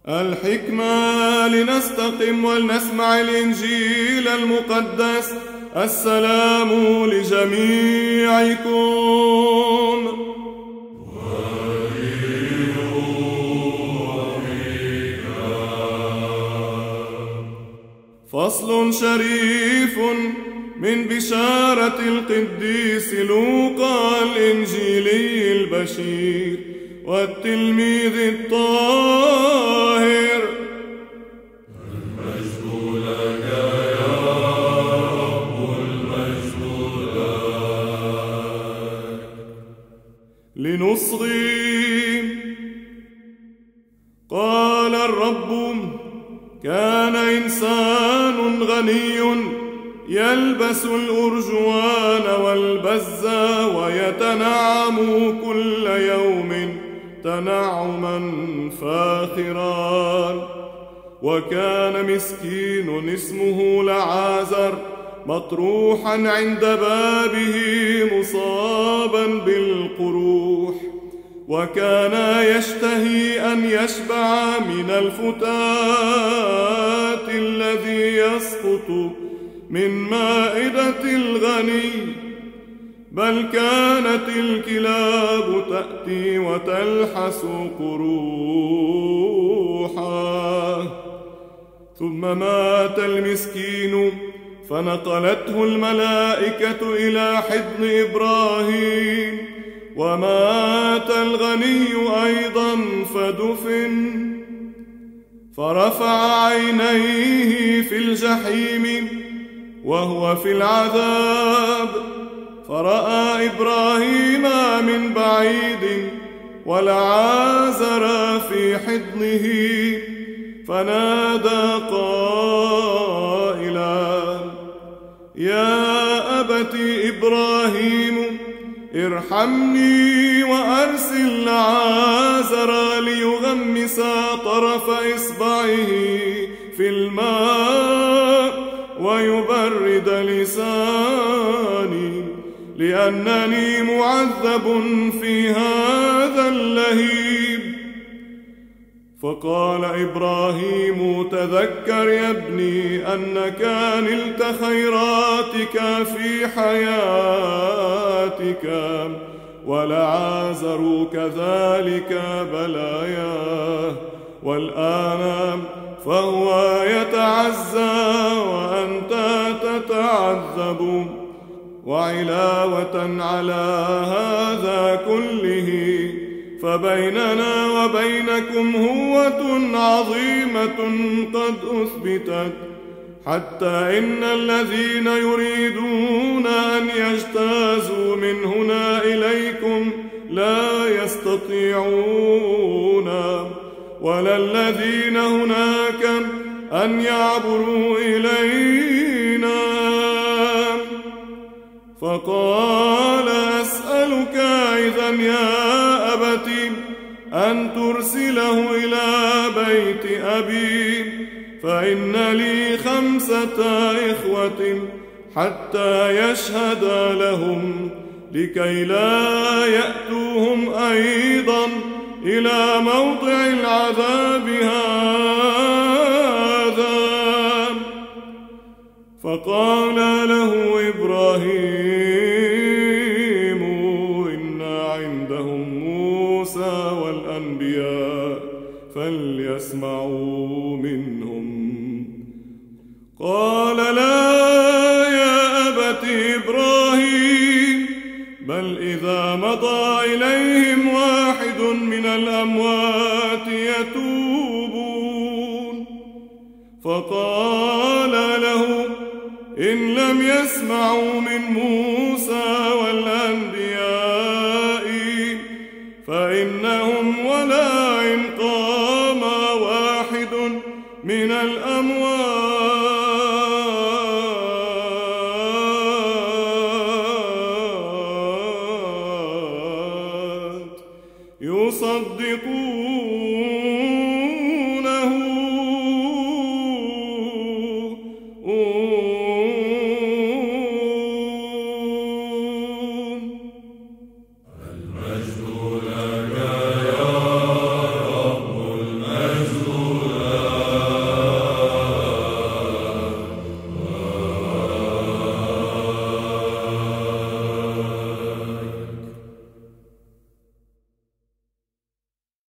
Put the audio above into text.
الحكمة لنستقم ولنسمع الإنجيل المقدس. السلام لجميعكم. فصل شريف من بشارة القديس لوقا الإنجيلي البشير والتلميذ الطاهر. المجد لك يا رب، المجد لك. لنصغي. قال الرب: كان إنسان غني يلبس الأرجوان والبزة ويتنعم كل يوم تنعما فاخرا. وكان مسكين اسمه لعازر مطروحا عند بابه مصابا بالقروح، وكان يشتهي أن يشبع من الفتات الذي يسقط من مائدة الغني، بل كانت الكلاب تأتي وتلحس قروحه. ثم مات المسكين، فنقلته الملائكة إلى حضن إبراهيم. ومات الغني أيضا فدفن. فرفع عينيه في الجحيم وهو في العذاب، فرأى إبراهيم من بعيد ولعازر في حضنه، فنادى قائلا: يا أبت إبراهيم، ارحمني وأرسل لعازر ليغمس طرف إصبعه في الماء ويبرد لساني، لأنني معذب في هذا اللهيب. فقال إبراهيم: تذكر يا ابني أنك نلت خيراتك في حياتك، ولعازر كذلك بلاياه، والآن فهو يتعزى وأنت تتعذب. وعلاوة على هذا كله فبيننا وبينكم هوة عظيمة قد أثبتت، حتى إن الذين يريدون أن يجتازوا من هنا إليكم لا يستطيعون، ولا الذين هناك أن يعبروا إلينا. فقال: أسألك إذا يا أبت أن ترسله إلى بيت أبي، فإن لي 5 إخوة، حتى يشهد لهم، لكي لا يأتوهم أيضا إلى موضع العذاب هذا. فقال له إبراهيم: إن عندهم موسى والأنبياء، فليسمعوا منهم. قال: لا يا أبت إبراهيم، بل إذا مضى إليهم واحد من الأموات يتوبون. فقال له: إن لم يسمعوا من موسى والأنبياء فإنهم، ولا إن قام واحد من الأموات